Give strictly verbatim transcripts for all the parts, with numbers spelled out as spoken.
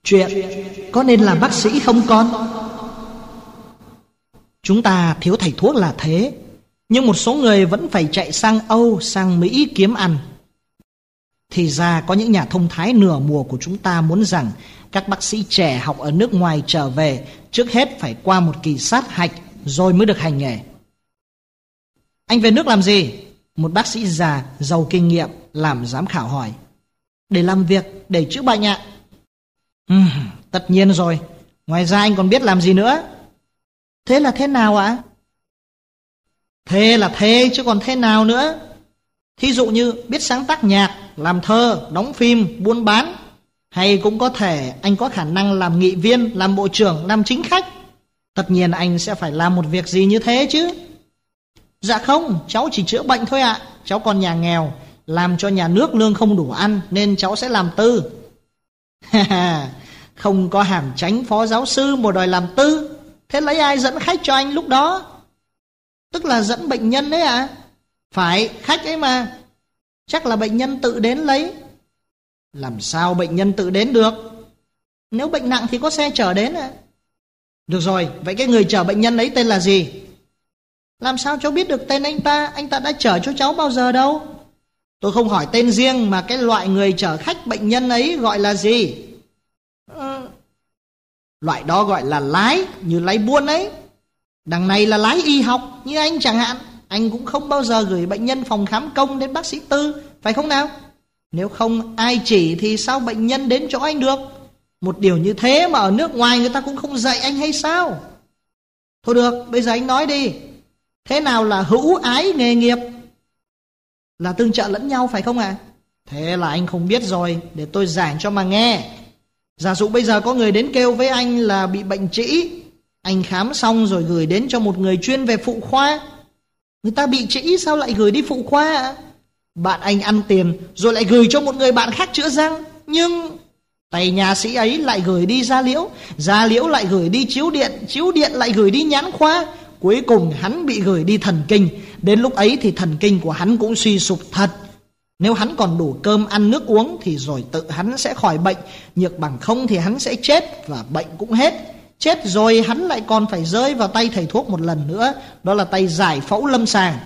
Chuyện có nên làm bác sĩ không con? Chúng ta thiếu thầy thuốc là thế, nhưng một số người vẫn phải chạy sang Âu, sang Mỹ kiếm ăn. Thì ra có những nhà thông thái nửa mùa của chúng ta muốn rằng các bác sĩ trẻ học ở nước ngoài trở về trước hết phải qua một kỳ sát hạch rồi mới được hành nghề. Anh về nước làm gì? Một bác sĩ già giàu kinh nghiệm làm giám khảo hỏi. Để làm việc, để chữa bệnh ạ. Uhm, tất nhiên rồi. Ngoài ra anh còn biết làm gì nữa? Thế là thế nào ạ? Thế là thế chứ còn thế nào nữa. Thí dụ như biết sáng tác nhạc, làm thơ, đóng phim, buôn bán. Hay cũng có thể anh có khả năng làm nghị viên, làm bộ trưởng, làm chính khách. Tất nhiên anh sẽ phải làm một việc gì như thế chứ. Dạ không, cháu chỉ chữa bệnh thôi ạ. Cháu còn nhà nghèo, làm cho nhà nước lương không đủ ăn nên cháu sẽ làm tư. Không có hàm chánh phó giáo sư mà đòi làm tư. Thế lấy ai dẫn khách cho anh lúc đó? Tức là dẫn bệnh nhân đấy ạ? À? Phải, khách ấy mà. Chắc là bệnh nhân tự đến lấy. Làm sao bệnh nhân tự đến được? Nếu bệnh nặng thì có xe chở đến ạ. À? Được rồi, vậy cái người chở bệnh nhân ấy tên là gì? Làm sao cháu biết được tên anh ta? Anh ta đã chở cho cháu bao giờ đâu. Tôi không hỏi tên riêng mà cái loại người chở khách bệnh nhân ấy gọi là gì? Ừ. Loại đó gọi là lái, như lái buôn ấy. Đằng này là lái y học, như anh chẳng hạn. Anh cũng không bao giờ gửi bệnh nhân phòng khám công đến bác sĩ tư, phải không nào? Nếu không ai chỉ thì sao bệnh nhân đến chỗ anh được? Một điều như thế mà ở nước ngoài người ta cũng không dạy anh hay sao? Thôi được, bây giờ anh nói đi. Thế nào là hữu ái nghề nghiệp? Là tương trợ lẫn nhau phải không ạ? À? Thế là anh không biết rồi, để tôi giảng cho mà nghe. Giả dụ bây giờ có người đến kêu với anh là bị bệnh trĩ. Anh khám xong rồi gửi đến cho một người chuyên về phụ khoa. Người ta bị trĩ sao lại gửi đi phụ khoa ạ? À? Bạn anh ăn tiền rồi lại gửi cho một người bạn khác chữa răng. Nhưng tay nhà sĩ ấy lại gửi đi da liễu, da liễu lại gửi đi chiếu điện, chiếu điện lại gửi đi nhãn khoa. Cuối cùng hắn bị gửi đi thần kinh. Đến lúc ấy thì thần kinh của hắn cũng suy sụp thật. Nếu hắn còn đủ cơm ăn nước uống thì rồi tự hắn sẽ khỏi bệnh. Nhược bằng không thì hắn sẽ chết và bệnh cũng hết. Chết rồi hắn lại còn phải rơi vào tay thầy thuốc một lần nữa. Đó là tay giải phẫu lâm sàng.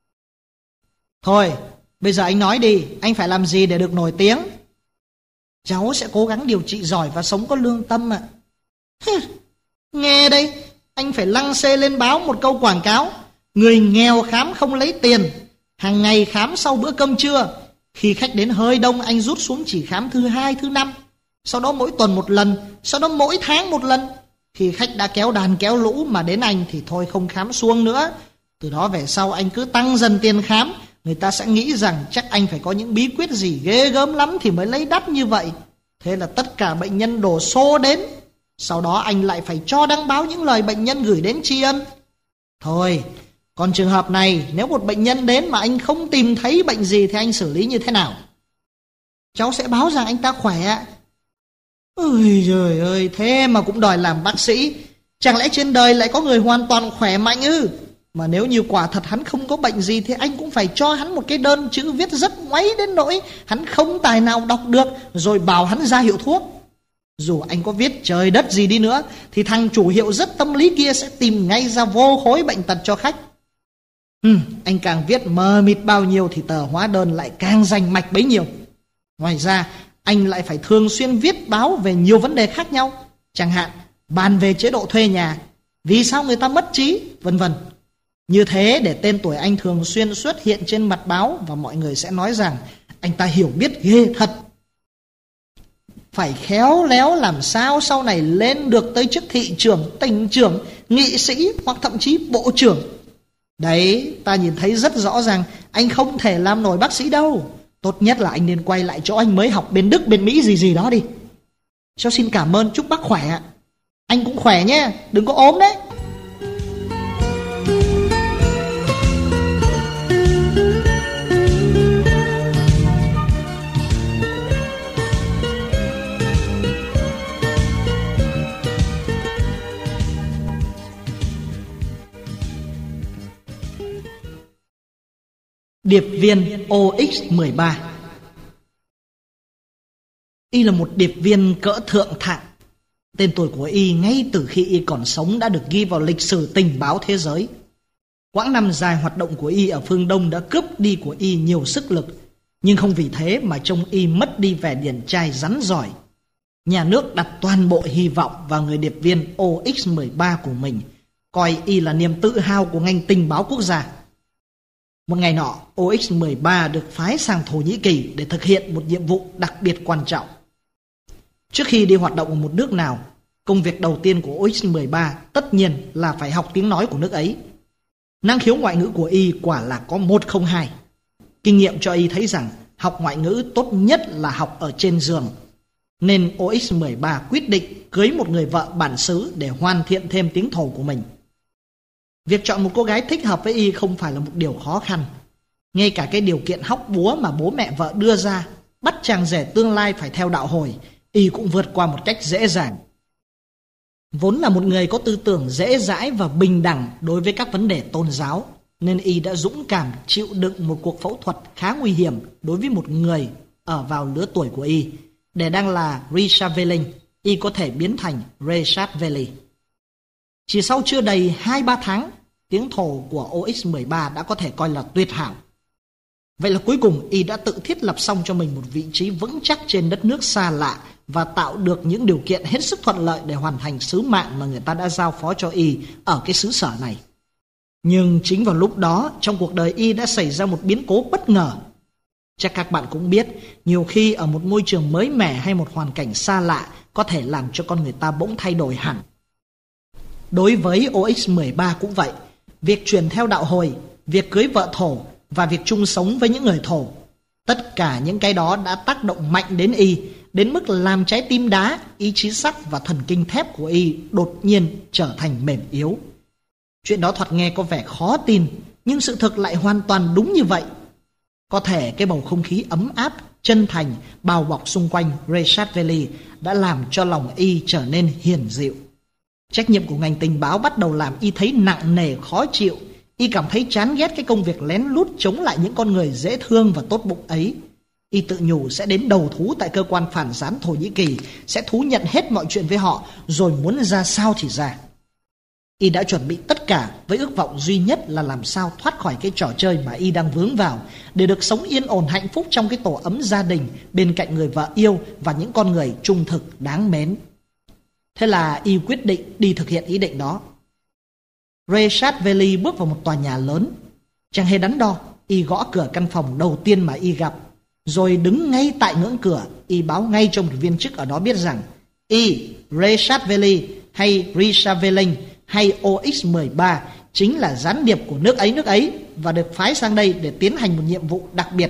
Thôi, bây giờ anh nói đi, anh phải làm gì để được nổi tiếng? Cháu sẽ cố gắng điều trị giỏi và sống có lương tâm ạ. À. Nghe đây, anh phải lăng xê lên báo một câu quảng cáo. Người nghèo khám không lấy tiền, hàng ngày khám sau bữa cơm trưa. Khi khách đến hơi đông anh rút xuống chỉ khám thứ hai, thứ năm. Sau đó mỗi tuần một lần, sau đó mỗi tháng một lần. Khi khách đã kéo đàn kéo lũ mà đến anh thì thôi không khám xuông nữa. Từ đó về sau anh cứ tăng dần tiền khám. Người ta sẽ nghĩ rằng chắc anh phải có những bí quyết gì ghê gớm lắm thì mới lấy đắt như vậy. Thế là tất cả bệnh nhân đổ xô đến. Sau đó anh lại phải cho đăng báo những lời bệnh nhân gửi đến tri ân. Thôi, còn trường hợp này, nếu một bệnh nhân đến mà anh không tìm thấy bệnh gì thì anh xử lý như thế nào? Cháu sẽ báo rằng anh ta khỏe. Ôi trời ơi, thế mà cũng đòi làm bác sĩ. Chẳng lẽ trên đời lại có người hoàn toàn khỏe mạnh ư? Mà nếu như quả thật hắn không có bệnh gì thì anh cũng phải cho hắn một cái đơn chữ viết rất ngoáy đến nỗi hắn không tài nào đọc được, rồi bảo hắn ra hiệu thuốc. Dù anh có viết trời đất gì đi nữa thì thằng chủ hiệu rất tâm lý kia sẽ tìm ngay ra vô khối bệnh tật cho khách. Ừ, anh càng viết mờ mịt bao nhiêu thì tờ hóa đơn lại càng rành mạch bấy nhiêu. Ngoài ra anh lại phải thường xuyên viết báo về nhiều vấn đề khác nhau. Chẳng hạn bàn về chế độ thuê nhà, vì sao người ta mất trí, vân vân. Như thế để tên tuổi anh thường xuyên xuất hiện trên mặt báo và mọi người sẽ nói rằng anh ta hiểu biết ghê thật. Phải khéo léo làm sao sau này lên được tới chức thị trưởng, tỉnh trưởng, nghị sĩ hoặc thậm chí bộ trưởng. Đấy, ta nhìn thấy rất rõ ràng anh không thể làm nổi bác sĩ đâu. Tốt nhất là anh nên quay lại chỗ anh mới học bên Đức, bên Mỹ gì gì đó đi. Cháu xin cảm ơn, chúc bác khỏe ạ. Anh cũng khỏe nhé, đừng có ốm đấy. Điệp viên O X mười ba. Y là một điệp viên cỡ thượng thặng, Tên tuổi của y ngay từ khi y còn sống đã được ghi vào lịch sử tình báo thế giới. Quãng năm dài hoạt động của y ở phương Đông đã cướp đi của y nhiều sức lực, nhưng không vì thế mà trông y mất đi vẻ điển trai rắn giỏi. Nhà nước đặt toàn bộ hy vọng vào người điệp viên O X mười ba của mình, coi y là niềm tự hào của ngành tình báo quốc gia. Một ngày nọ, O X mười ba được phái sang Thổ Nhĩ Kỳ để thực hiện một nhiệm vụ đặc biệt quan trọng. Trước khi đi hoạt động ở một nước nào, công việc đầu tiên của O X mười ba tất nhiên là phải học tiếng nói của nước ấy. Năng khiếu ngoại ngữ của y quả là có một không hai. Kinh nghiệm cho y thấy rằng học ngoại ngữ tốt nhất là học ở trên giường, nên O X mười ba quyết định cưới một người vợ bản xứ để hoàn thiện thêm tiếng Thổ của mình. Việc chọn một cô gái thích hợp với y không phải là một điều khó khăn. Ngay cả cái điều kiện hóc búa mà bố mẹ vợ đưa ra, bắt chàng rể tương lai phải theo đạo Hồi, y cũng vượt qua một cách dễ dàng. Vốn là một người có tư tưởng dễ dãi và bình đẳng đối với các vấn đề tôn giáo, nên y đã dũng cảm chịu đựng một cuộc phẫu thuật khá nguy hiểm đối với một người ở vào lứa tuổi của y. Để đang là Richard Velling, y có thể biến thành Richard Velli. Chỉ sau chưa đầy hai ba tháng, tiếng Thổ của O X mười ba đã có thể coi là tuyệt hảo. Vậy là cuối cùng y đã tự thiết lập xong cho mình một vị trí vững chắc trên đất nước xa lạ và tạo được những điều kiện hết sức thuận lợi để hoàn thành sứ mạng mà người ta đã giao phó cho y ở cái xứ sở này. Nhưng chính vào lúc đó, trong cuộc đời y đã xảy ra một biến cố bất ngờ. Chắc các bạn cũng biết, nhiều khi ở một môi trường mới mẻ hay một hoàn cảnh xa lạ có thể làm cho con người ta bỗng thay đổi hẳn. Đối với O X mười ba cũng vậy. Việc truyền theo đạo Hồi, việc cưới vợ Thổ và việc chung sống với những người Thổ, tất cả những cái đó đã tác động mạnh đến y, đến mức làm trái tim đá, ý chí sắt và thần kinh thép của y đột nhiên trở thành mềm yếu. Chuyện đó thoạt nghe có vẻ khó tin, nhưng sự thực lại hoàn toàn đúng như vậy. Có thể cái bầu không khí ấm áp, chân thành, bao bọc xung quanh Richard Velli đã làm cho lòng y trở nên hiền dịu. Trách nhiệm của ngành tình báo bắt đầu làm y thấy nặng nề khó chịu. Y cảm thấy chán ghét cái công việc lén lút chống lại những con người dễ thương và tốt bụng ấy. Y tự nhủ sẽ đến đầu thú tại cơ quan phản gián Thổ Nhĩ Kỳ, sẽ thú nhận hết mọi chuyện với họ, rồi muốn ra sao thì ra. Y đã chuẩn bị tất cả với ước vọng duy nhất là làm sao thoát khỏi cái trò chơi mà y đang vướng vào, để được sống yên ổn hạnh phúc trong cái tổ ấm gia đình bên cạnh người vợ yêu và những con người trung thực đáng mến. Thế là y quyết định đi thực hiện ý định đó. Richard Velli bước vào một tòa nhà lớn. Chẳng hề đắn đo, y gõ cửa căn phòng đầu tiên mà y gặp, rồi đứng ngay tại ngưỡng cửa. Y báo ngay cho một viên chức ở đó biết rằng y, Richard Velli hay Richard Velling hay O X mười ba chính là gián điệp của nước ấy nước ấy và được phái sang đây để tiến hành một nhiệm vụ đặc biệt.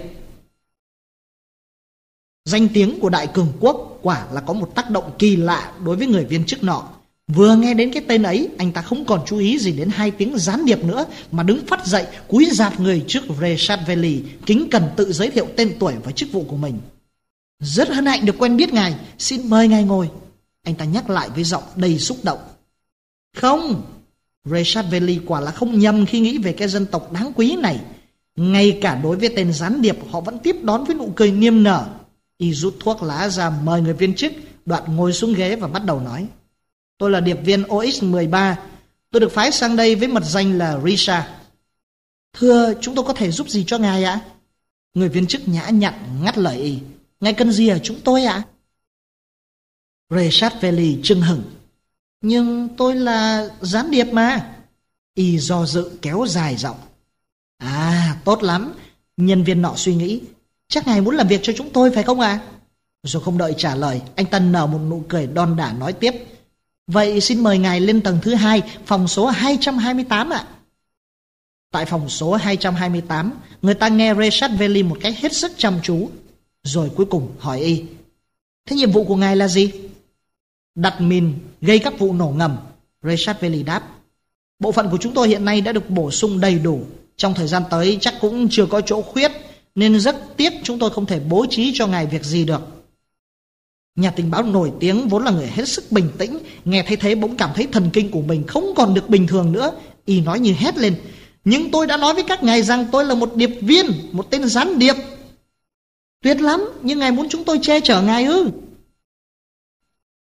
Danh tiếng của Đại Cường Quốc quả là có một tác động kỳ lạ đối với người viên chức nọ. Vừa nghe đến cái tên ấy, anh ta không còn chú ý gì đến hai tiếng gián điệp nữa, mà đứng phắt dậy, cúi rạp người trước Richard Velli, kính cẩn tự giới thiệu tên tuổi và chức vụ của mình. Rất hân hạnh được quen biết ngài, xin mời ngài ngồi, anh ta nhắc lại với giọng đầy xúc động. Không, Richard Velli quả là không nhầm khi nghĩ về cái dân tộc đáng quý này. Ngay cả đối với tên gián điệp, họ vẫn tiếp đón với nụ cười niềm nở. Y rút thuốc lá ra mời người viên chức, đoạn ngồi xuống ghế và bắt đầu nói. Tôi là điệp viên O X mười ba, tôi được phái sang đây với mật danh là Richard. Thưa, chúng tôi có thể giúp gì cho ngài ạ? Người viên chức nhã nhặn ngắt lời y. Ngài cần gì ở chúng tôi ạ? Richard Velli chưng hửng. Nhưng tôi là gián điệp mà. Y do dự kéo dài giọng. À, tốt lắm. Nhân viên nọ suy nghĩ. Chắc ngài muốn làm việc cho chúng tôi phải không ạ? Rồi không đợi trả lời, anh ta nở một nụ cười đon đả nói tiếp. Vậy xin mời ngài lên tầng thứ hai, phòng số hai trăm hai mươi tám ạ. Tại phòng số hai trăm hai mươi tám, người ta nghe Richard Velli một cách hết sức chăm chú. Rồi cuối cùng hỏi y. Thế nhiệm vụ của ngài là gì? Đặt mìn gây các vụ nổ ngầm, Richard Velli đáp. Bộ phận của chúng tôi hiện nay đã được bổ sung đầy đủ. Trong thời gian tới chắc cũng chưa có chỗ khuyết, nên rất tiếc chúng tôi không thể bố trí cho ngài việc gì được. Nhà tình báo nổi tiếng vốn là người hết sức bình tĩnh, nghe thấy thế bỗng cảm thấy thần kinh của mình không còn được bình thường nữa. Y nói như hét lên. Nhưng tôi đã nói với các ngài rằng tôi là một điệp viên, một tên gián điệp. Tuyệt lắm, nhưng ngài muốn chúng tôi che chở ngài ư?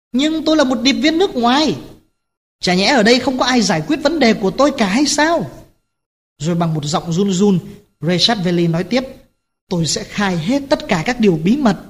Nhưng tôi là một điệp viên nước ngoài. Chả nhẽ ở đây không có ai giải quyết vấn đề của tôi cả hay sao? Rồi bằng một giọng run run, Richard Valley nói tiếp: tôi sẽ khai hết tất cả các điều bí mật.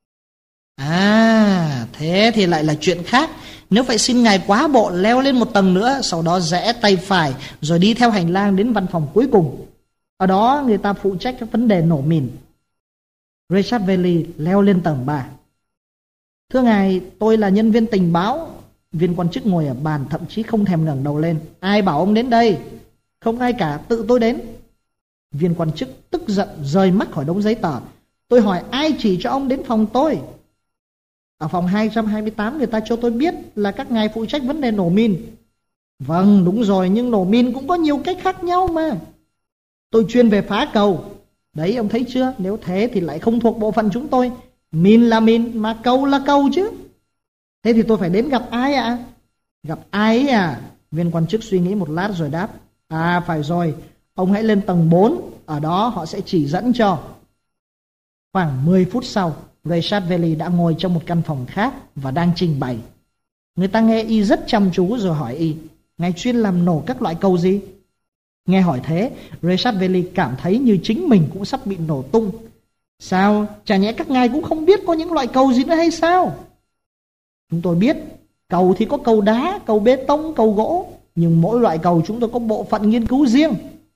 À, thế thì lại là chuyện khác. Nếu vậy xin ngài quá bộ leo lên một tầng nữa, sau đó rẽ tay phải rồi đi theo hành lang đến văn phòng cuối cùng. Ở đó người ta phụ trách các vấn đề nổ mìn. Richard Valley leo lên tầng ba. Thưa ngài, tôi là nhân viên tình báo. Viên quan chức ngồi ở bàn thậm chí không thèm ngẩng đầu lên. Ai bảo ông đến đây? Không ai cả, tự tôi đến. Viên quan chức tức giận rời mắt khỏi đống giấy tờ. Tôi hỏi ai chỉ cho ông đến phòng tôi? Ở phòng hai trăm hai mươi tám người ta cho tôi biết là các ngài phụ trách vấn đề nổ min. Vâng, đúng rồi, nhưng nổ min cũng có nhiều cách khác nhau mà. Tôi chuyên về phá cầu. Đấy, ông thấy chưa? Nếu thế thì lại không thuộc bộ phận chúng tôi. Min là min, mà cầu là cầu chứ. Thế thì tôi phải đến gặp ai ạ? À? Gặp ai ấy à? Viên quan chức suy nghĩ một lát rồi đáp: À phải rồi, ông hãy lên tầng bốn. Ở đó họ sẽ chỉ dẫn cho. Khoảng mười phút sau, Richard Valley đã ngồi trong một căn phòng khác và đang trình bày. Người ta nghe y rất chăm chú rồi hỏi y: ngài chuyên làm nổ các loại cầu gì? Nghe hỏi thế, Richard Valley cảm thấy như chính mình cũng sắp bị nổ tung. Sao? Chả nhẽ các ngài cũng không biết có những loại cầu gì nữa hay sao? Chúng tôi biết, cầu thì có cầu đá, cầu bê tông, cầu gỗ. Nhưng mỗi loại cầu chúng tôi có bộ phận nghiên cứu riêng.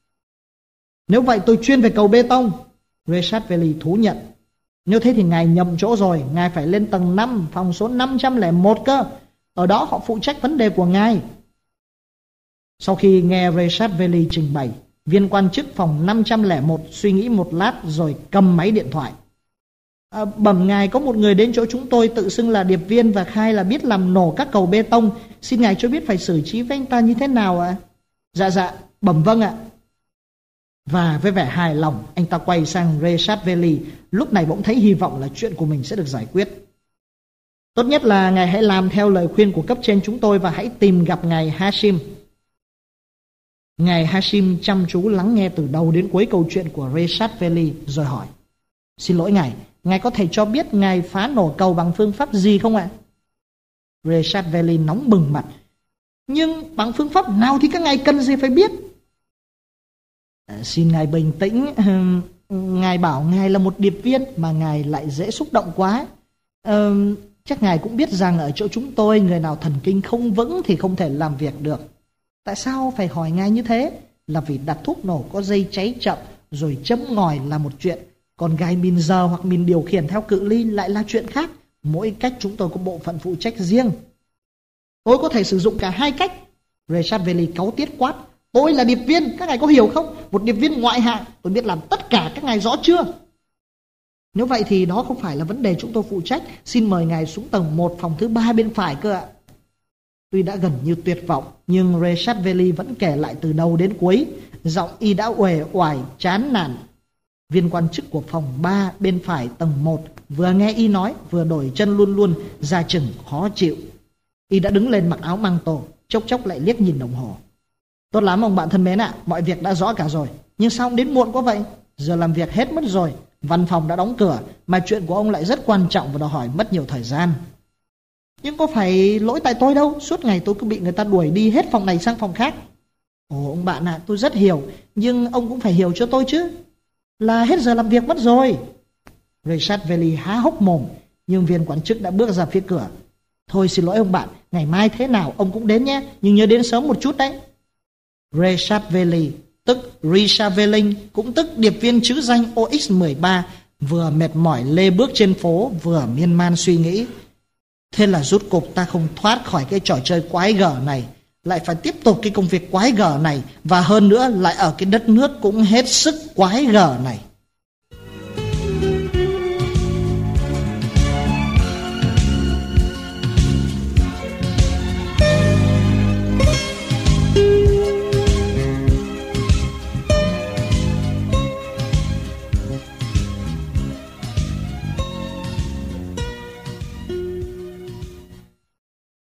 Nếu vậy tôi chuyên về cầu bê tông. Richard Valley thú nhận. Nếu thế thì ngài nhầm chỗ rồi. Ngài phải lên tầng năm, phòng số năm trăm lẻ một cơ. Ở đó họ phụ trách vấn đề của ngài. Sau khi nghe Richard Valley trình bày, viên quan chức phòng năm trăm lẻ một suy nghĩ một lát rồi cầm máy điện thoại. À, bẩm ngài, có một người đến chỗ chúng tôi tự xưng là điệp viên và khai là biết làm nổ các cầu bê tông. Xin ngài cho biết phải xử trí với anh ta như thế nào ạ? À? Dạ dạ, bẩm vâng ạ. Và với vẻ hài lòng, anh ta quay sang Richard Valley. Lúc này bỗng thấy hy vọng là chuyện của mình sẽ được giải quyết. Tốt nhất là ngài hãy làm theo lời khuyên của cấp trên chúng tôi và hãy tìm gặp ngài Hashim. Ngài Hashim chăm chú lắng nghe từ đầu đến cuối câu chuyện của Richard Valley rồi hỏi: Xin lỗi ngài, ngài có thể cho biết ngài phá nổ cầu bằng phương pháp gì không ạ? Richard Valley nóng bừng mặt. Nhưng bằng phương pháp nào thì các ngài cần gì phải biết? À, xin ngài bình tĩnh. Ngài bảo ngài là một điệp viên mà ngài lại dễ xúc động quá. à, Chắc ngài cũng biết rằng ở chỗ chúng tôi, người nào thần kinh không vững thì không thể làm việc được. Tại sao phải hỏi ngài như thế? Là vì đặt thuốc nổ có dây cháy chậm rồi châm ngòi là một chuyện, còn gài mìn giờ hoặc mìn điều khiển theo cự ly lại là chuyện khác. Mỗi cách chúng tôi có bộ phận phụ trách riêng. Tôi có thể sử dụng cả hai cách. Richard Valley cáu tiết quát: Tôi là điệp viên, các ngài có hiểu không? Một điệp viên ngoại hạng, tôi biết làm tất cả, các ngài rõ chưa? Nếu vậy thì đó không phải là vấn đề chúng tôi phụ trách. Xin mời ngài xuống tầng một, phòng thứ ba bên phải cơ ạ. Tuy đã gần như tuyệt vọng, nhưng Richard Valley vẫn kể lại từ đầu đến cuối. Giọng y đã uể oải, chán nản. Viên quan chức của phòng ba bên phải tầng một vừa nghe y nói vừa đổi chân luôn luôn, ra chừng khó chịu. Y đã đứng lên mặc áo măng tô, chốc chốc lại liếc nhìn đồng hồ. Tốt lắm ông bạn thân mến ạ, mọi việc đã rõ cả rồi. Nhưng sao ông đến muộn quá vậy? Giờ làm việc hết mất rồi, văn phòng đã đóng cửa, mà chuyện của ông lại rất quan trọng và đòi hỏi mất nhiều thời gian. Nhưng có phải lỗi tại tôi đâu, suốt ngày tôi cứ bị người ta đuổi đi hết phòng này sang phòng khác. Ồ ông bạn ạ, à, tôi rất hiểu, nhưng ông cũng phải hiểu cho tôi chứ. Là hết giờ làm việc mất rồi. Richard Valley há hốc mồm, nhưng viên quản chức đã bước ra phía cửa. Thôi xin lỗi ông bạn, ngày mai thế nào ông cũng đến nhé, nhưng nhớ đến sớm một chút đấy. Richard Valley, tức Richard Valley, cũng tức điệp viên chữ danh O X mười ba, vừa mệt mỏi lê bước trên phố, vừa miên man suy nghĩ. Thế là rốt cục ta không thoát khỏi cái trò chơi quái gở này, lại phải tiếp tục cái công việc quái gở này, và hơn nữa lại ở cái đất nước cũng hết sức quái gở này.